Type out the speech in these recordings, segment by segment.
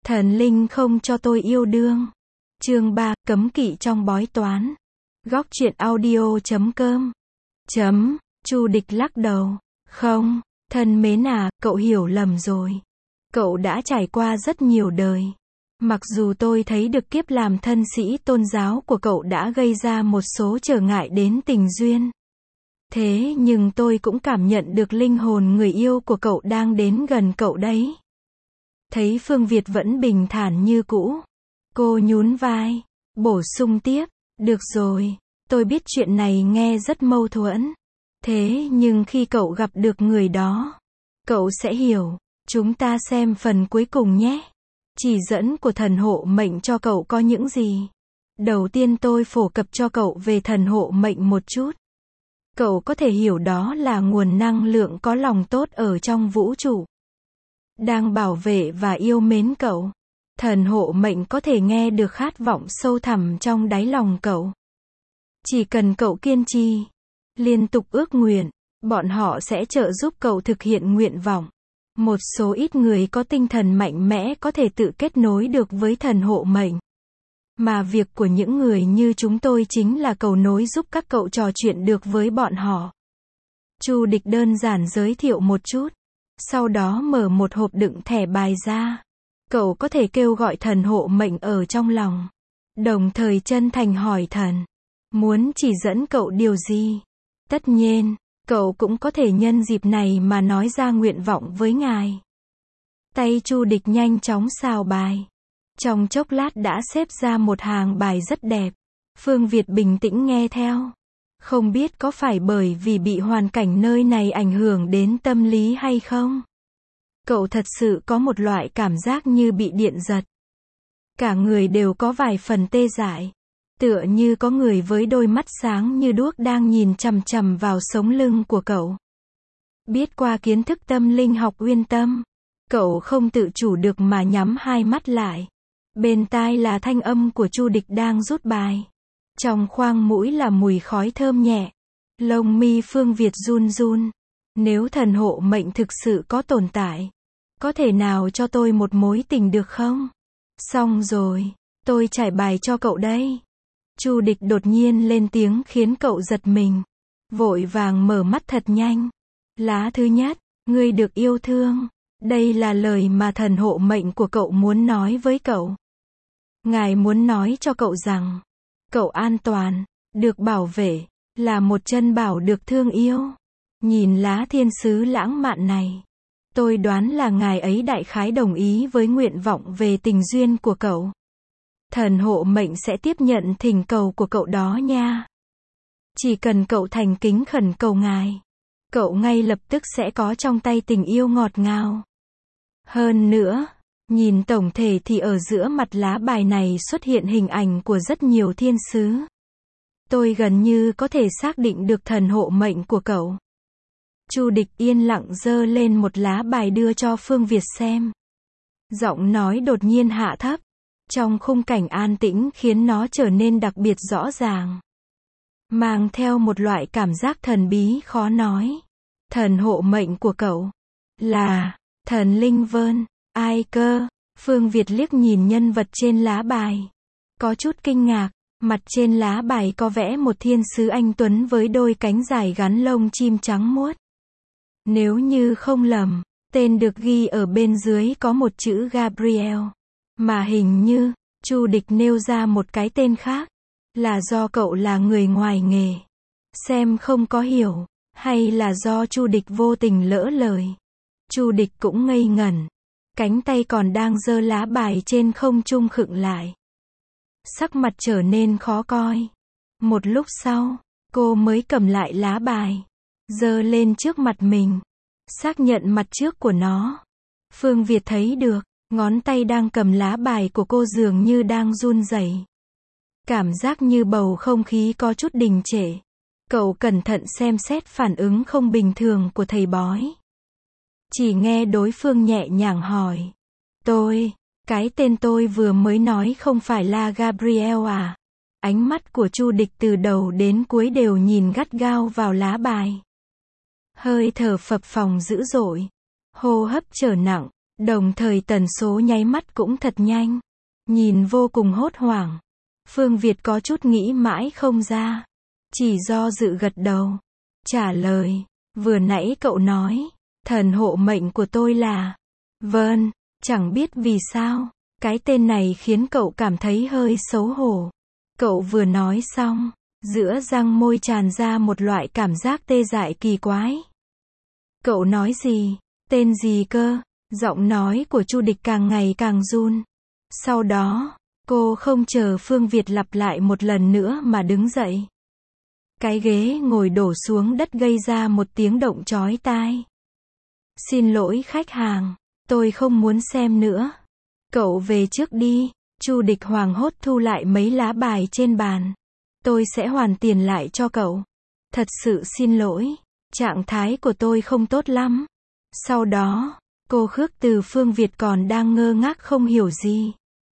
Thần linh không cho tôi yêu đương. Chương 3, cấm kỵ trong bói toán. Góc truyện audio.com. Chu Địch lắc đầu. Không, thân mến à, cậu hiểu lầm rồi. Cậu đã trải qua rất nhiều đời. Mặc dù tôi thấy được kiếp làm thân sĩ tôn giáo của cậu đã gây ra một số trở ngại đến tình duyên. Thế nhưng tôi cũng cảm nhận được linh hồn người yêu của cậu đang đến gần cậu đấy. Thấy Phương Việt vẫn bình thản như cũ. Cô nhún vai, bổ sung tiếp. Được rồi, tôi biết chuyện này nghe rất mâu thuẫn. Thế nhưng khi cậu gặp được người đó, cậu sẽ hiểu. Chúng ta xem phần cuối cùng nhé. Chỉ dẫn của thần hộ mệnh cho cậu có những gì? Đầu tiên tôi phổ cập cho cậu về thần hộ mệnh một chút. Cậu có thể hiểu đó là nguồn năng lượng có lòng tốt ở trong vũ trụ, đang bảo vệ và yêu mến cậu. Thần hộ mệnh có thể nghe được khát vọng sâu thẳm trong đáy lòng cậu. Chỉ cần cậu kiên trì, liên tục ước nguyện, bọn họ sẽ trợ giúp cậu thực hiện nguyện vọng. Một số ít người có tinh thần mạnh mẽ có thể tự kết nối được với thần hộ mệnh. Mà việc của những người như chúng tôi chính là cầu nối giúp các cậu trò chuyện được với bọn họ. Chu Địch đơn giản giới thiệu một chút. Sau đó mở một hộp đựng thẻ bài ra. Cậu có thể kêu gọi thần hộ mệnh ở trong lòng. Đồng thời chân thành hỏi thần. Muốn chỉ dẫn cậu điều gì? Tất nhiên, cậu cũng có thể nhân dịp này mà nói ra nguyện vọng với ngài. Tay Chu Địch nhanh chóng xào bài. Trong chốc lát đã xếp ra một hàng bài rất đẹp. Phương Việt bình tĩnh nghe theo. Không biết có phải bởi vì bị hoàn cảnh nơi này ảnh hưởng đến tâm lý hay không? Cậu thật sự có một loại cảm giác như bị điện giật. Cả người đều có vài phần tê dại. Tựa như có người với đôi mắt sáng như đuốc đang nhìn chằm chằm vào sống lưng của cậu. Biết qua kiến thức tâm linh học uyên tâm, cậu không tự chủ được mà nhắm hai mắt lại. Bên tai là thanh âm của Chu Địch đang rút bài. Trong khoang mũi là mùi khói thơm nhẹ. Lông mi Phương Việt run run. Nếu thần hộ mệnh thực sự có tồn tại, có thể nào cho tôi một mối tình được không? Xong rồi, tôi trải bài cho cậu đây. Chu Địch đột nhiên lên tiếng khiến cậu giật mình. Vội vàng mở mắt thật nhanh. Lá thứ nhất, ngươi được yêu thương. Đây là lời mà thần hộ mệnh của cậu muốn nói với cậu. Ngài muốn nói cho cậu rằng, cậu an toàn, được bảo vệ, là một chân bảo được thương yêu. Nhìn lá thiên sứ lãng mạn này, tôi đoán là ngài ấy đại khái đồng ý với nguyện vọng về tình duyên của cậu. Thần hộ mệnh sẽ tiếp nhận thỉnh cầu của cậu đó nha. Chỉ cần cậu thành kính khẩn cầu ngài, cậu ngay lập tức sẽ có trong tay tình yêu ngọt ngào. Hơn nữa, nhìn tổng thể thì ở giữa mặt lá bài này xuất hiện hình ảnh của rất nhiều thiên sứ. Tôi gần như có thể xác định được thần hộ mệnh của cậu. Chu Địch yên lặng giơ lên một lá bài đưa cho Phương Việt xem. Giọng nói đột nhiên hạ thấp. Trong khung cảnh an tĩnh khiến nó trở nên đặc biệt rõ ràng. Mang theo một loại cảm giác thần bí khó nói. Thần hộ mệnh của cậu là thần linh Vơn. Ai cơ? Phương Việt liếc nhìn nhân vật trên lá bài. Có chút kinh ngạc. Mặt trên lá bài có vẽ một thiên sứ anh tuấn với đôi cánh dài gắn lông chim trắng muốt. Nếu như không lầm, tên được ghi ở bên dưới có một chữ Gabriel. Mà hình như, Chu Địch nêu ra một cái tên khác. Là do cậu là người ngoài nghề. Xem không có hiểu. Hay là do Chu Địch vô tình lỡ lời. Chu Địch cũng ngây ngẩn. Cánh tay còn đang giơ lá bài trên không trung khựng lại. Sắc mặt trở nên khó coi. Một lúc sau, cô mới cầm lại lá bài. Giơ lên trước mặt mình. Xác nhận mặt trước của nó. Phương Việt thấy được. Ngón tay đang cầm lá bài của cô dường như đang run rẩy. Cảm giác như bầu không khí có chút đình trệ. Cậu cẩn thận xem xét phản ứng không bình thường của thầy bói. Chỉ nghe đối phương nhẹ nhàng hỏi. Cái tên tôi vừa mới nói không phải là Gabriel à? Ánh mắt của Chu Địch từ đầu đến cuối đều nhìn gắt gao vào lá bài. Hơi thở phập phồng dữ dội. Hô hấp trở nặng. Đồng thời tần số nháy mắt cũng thật nhanh. Nhìn vô cùng hốt hoảng. Phương Việt có chút nghĩ mãi không ra. Chỉ do dự gật đầu. Trả lời. Vừa nãy cậu nói. Thần hộ mệnh của tôi là. Vâng. Chẳng biết vì sao. Cái tên này khiến cậu cảm thấy hơi xấu hổ. Cậu vừa nói xong. Giữa răng môi tràn ra một loại cảm giác tê dại kỳ quái. Cậu nói gì? Tên gì cơ? Giọng nói của Chu Địch càng ngày càng run. Sau đó, cô không chờ Phương Việt lặp lại một lần nữa mà đứng dậy. Cái ghế ngồi đổ xuống đất gây ra một tiếng động chói tai. Xin lỗi khách hàng, tôi không muốn xem nữa. Cậu về trước đi. Chu Địch hoảng hốt thu lại mấy lá bài trên bàn. Tôi sẽ hoàn tiền lại cho cậu. Thật sự xin lỗi. Trạng thái của tôi không tốt lắm. Sau đó, cô Khước Từ Phương Việt còn đang ngơ ngác không hiểu gì.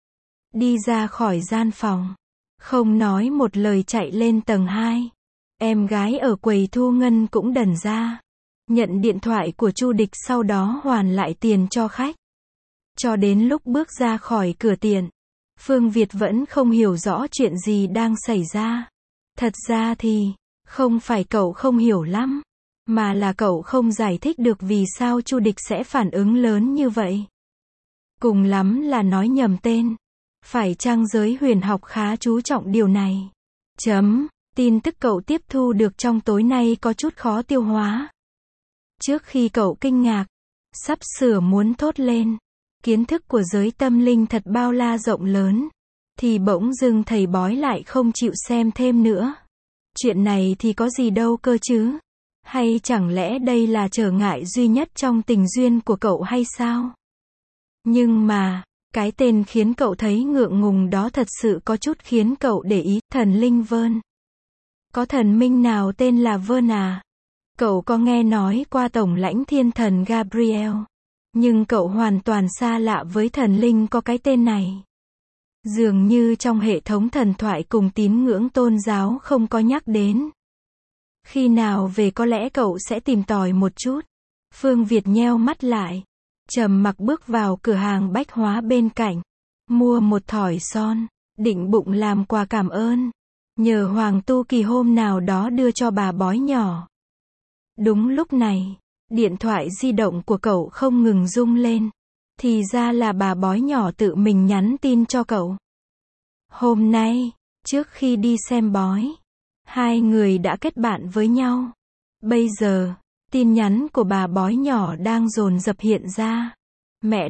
Đi ra khỏi gian phòng. Không nói một lời chạy lên tầng 2. Em gái ở quầy thu ngân cũng đần ra. Nhận điện thoại của Chu Địch sau đó hoàn lại tiền cho khách. Cho đến lúc bước ra khỏi cửa tiệm, Phương Việt vẫn không hiểu rõ chuyện gì đang xảy ra. Thật ra thì, không phải cậu không hiểu lắm, mà là cậu không giải thích được vì sao Chu Địch sẽ phản ứng lớn như vậy. Cùng lắm là nói nhầm tên. Phải chăng giới huyền học khá chú trọng điều này? Tin tức cậu tiếp thu được trong tối nay có chút khó tiêu hóa. Trước khi cậu kinh ngạc, sắp sửa muốn thốt lên, kiến thức của giới tâm linh thật bao la rộng lớn, thì bỗng dưng thầy bói lại không chịu xem thêm nữa. Chuyện này thì có gì đâu cơ chứ? Hay chẳng lẽ đây là trở ngại duy nhất trong tình duyên của cậu hay sao? Nhưng mà, cái tên khiến cậu thấy ngượng ngùng đó thật sự có chút khiến cậu để ý, thần linh Vern. Có thần minh nào tên là Vern à? Cậu có nghe nói qua tổng lãnh thiên thần Gabriel, nhưng cậu hoàn toàn xa lạ với thần linh có cái tên này. Dường như trong hệ thống thần thoại cùng tín ngưỡng tôn giáo không có nhắc đến. Khi nào về có lẽ cậu sẽ tìm tòi một chút. Phương Việt nheo mắt lại, trầm mặc bước vào cửa hàng bách hóa bên cạnh, mua một thỏi son, định bụng làm quà cảm ơn, nhờ Hoàng Tu Kỳ hôm nào đó đưa cho bà bói nhỏ. Đúng lúc này, điện thoại di động của cậu không ngừng rung lên. Thì ra là bà bói nhỏ tự mình nhắn tin cho cậu. Hôm nay, trước khi đi xem bói, hai người đã kết bạn với nhau. Bây giờ, tin nhắn của bà bói nhỏ đang dồn dập hiện ra. Mẹ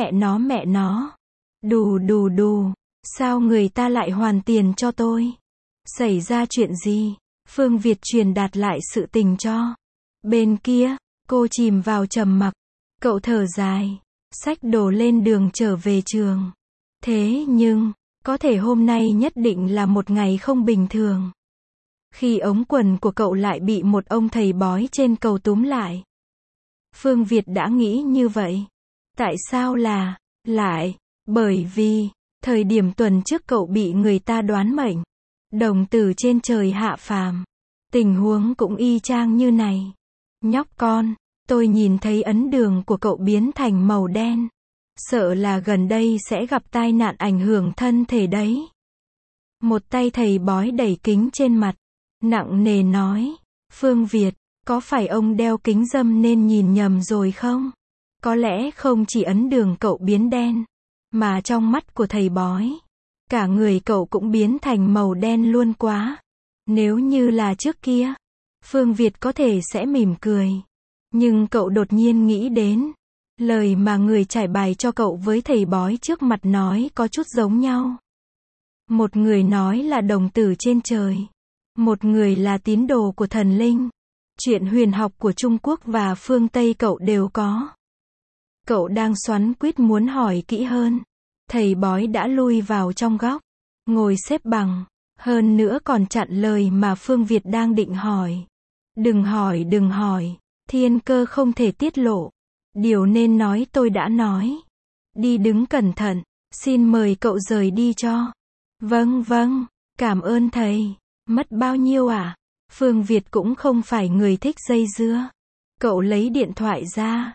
nó. Đù, sao người ta lại hoàn tiền cho tôi? Xảy ra chuyện gì? Phương Việt truyền đạt lại sự tình cho. Bên kia, cô chìm vào trầm mặc. Cậu thở dài, xách đồ lên đường trở về trường. Thế nhưng, có thể hôm nay nhất định là một ngày không bình thường. Khi ống quần của cậu lại bị một ông thầy bói trên cầu túm lại. Phương Việt đã nghĩ như vậy. Tại sao lại? Bởi vì, thời điểm tuần trước cậu bị người ta đoán mệnh. Đồng tử trên trời hạ phàm. Tình huống cũng y chang như này. Nhóc con, tôi nhìn thấy ấn đường của cậu biến thành màu đen. Sợ là gần đây sẽ gặp tai nạn ảnh hưởng thân thể đấy. Một tay thầy bói đẩy kính trên mặt, nặng nề nói, Phương Việt, có phải ông đeo kính râm nên nhìn nhầm rồi không? Có lẽ không chỉ ấn đường cậu biến đen, mà trong mắt của thầy bói, cả người cậu cũng biến thành màu đen luôn quá. Nếu như là trước kia, Phương Việt có thể sẽ mỉm cười. Nhưng cậu đột nhiên nghĩ đến, lời mà người trải bài cho cậu với thầy bói trước mặt nói có chút giống nhau. Một người nói là đồng tử trên trời, một người là tín đồ của thần linh. Chuyện huyền học của Trung Quốc và phương Tây cậu đều có. Cậu đang xoắn quýt muốn hỏi kỹ hơn. Thầy bói đã lui vào trong góc, ngồi xếp bằng, hơn nữa còn chặn lời mà Phương Việt đang định hỏi. Đừng hỏi, thiên cơ không thể tiết lộ. Điều nên nói tôi đã nói. Đi đứng cẩn thận, xin mời cậu rời đi cho. Vâng, cảm ơn thầy. Mất bao nhiêu à? Phương Việt cũng không phải người thích dây dưa. Cậu lấy điện thoại ra,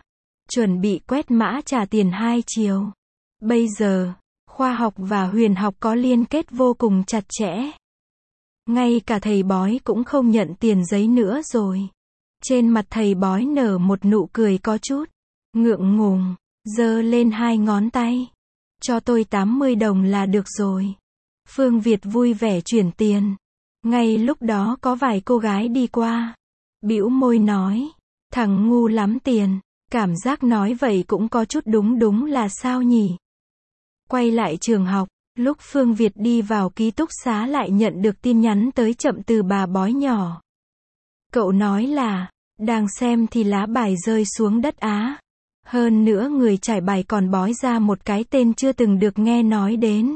chuẩn bị quét mã trả tiền 2 chiều. Bây giờ, khoa học và huyền học có liên kết vô cùng chặt chẽ. Ngay cả thầy bói cũng không nhận tiền giấy nữa rồi. Trên mặt thầy bói nở một nụ cười có chút ngượng ngùng, giơ lên 2 ngón tay. Cho tôi 80 đồng là được rồi. Phương Việt vui vẻ chuyển tiền. Ngay lúc đó có vài cô gái đi qua. Bĩu môi nói, thằng ngu lắm tiền. Cảm giác nói vậy cũng có chút đúng là sao nhỉ? Quay lại trường học, lúc Phương Việt đi vào ký túc xá lại nhận được tin nhắn tới chậm từ bà bói nhỏ. Cậu nói là, đang xem thì lá bài rơi xuống đất á. Hơn nữa người trải bài còn bói ra một cái tên chưa từng được nghe nói đến.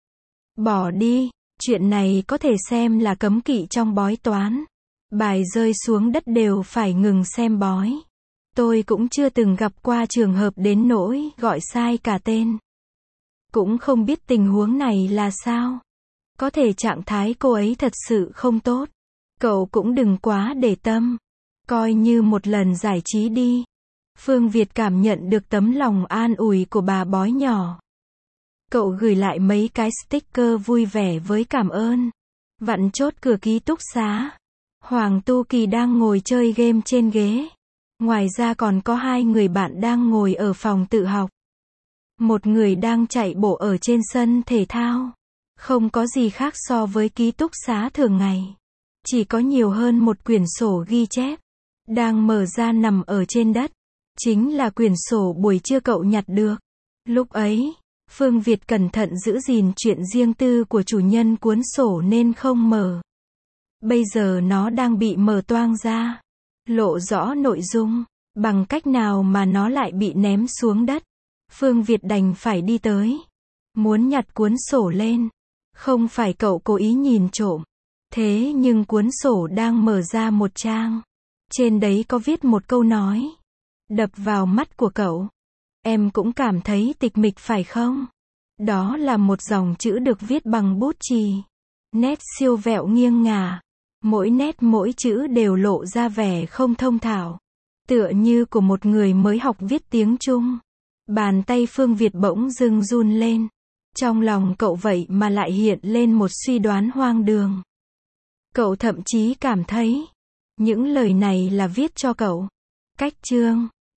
Bỏ đi, chuyện này có thể xem là cấm kỵ trong bói toán. Bài rơi xuống đất đều phải ngừng xem bói. Tôi cũng chưa từng gặp qua trường hợp đến nỗi gọi sai cả tên. Cũng không biết tình huống này là sao. Có thể trạng thái cô ấy thật sự không tốt. Cậu cũng đừng quá để tâm. Coi như một lần giải trí đi. Phương Việt cảm nhận được tấm lòng an ủi của bà bói nhỏ. Cậu gửi lại mấy cái sticker vui vẻ với cảm ơn. Vặn chốt cửa ký túc xá. Hoàng Tu Kỳ đang ngồi chơi game trên ghế. Ngoài ra còn có 2 người bạn đang ngồi ở phòng tự học. Một người đang chạy bộ ở trên sân thể thao. Không có gì khác so với ký túc xá thường ngày. Chỉ có nhiều hơn một quyển sổ ghi chép. Đang mở ra nằm ở trên đất. Chính là quyển sổ buổi trưa cậu nhặt được. Lúc ấy, Phương Việt cẩn thận giữ gìn chuyện riêng tư của chủ nhân cuốn sổ nên không mở. Bây giờ nó đang bị mở toang ra. Lộ rõ nội dung. Bằng cách nào mà nó lại bị ném xuống đất. Phương Việt đành phải đi tới. Muốn nhặt cuốn sổ lên. Không phải cậu cố ý nhìn trộm. Thế nhưng cuốn sổ đang mở ra một trang. Trên đấy có viết một câu nói. Đập vào mắt của cậu. Em cũng cảm thấy tịch mịch phải không? Đó là một dòng chữ được viết bằng bút chì. Nét siêu vẹo nghiêng ngả. Mỗi nét mỗi chữ đều lộ ra vẻ không thông thạo. Tựa như của một người mới học viết tiếng Trung. Bàn tay Phương Việt bỗng dưng run lên. Trong lòng cậu vậy mà lại hiện lên một suy đoán hoang đường. Cậu thậm chí cảm thấy những lời này là viết cho cậu. Cách chương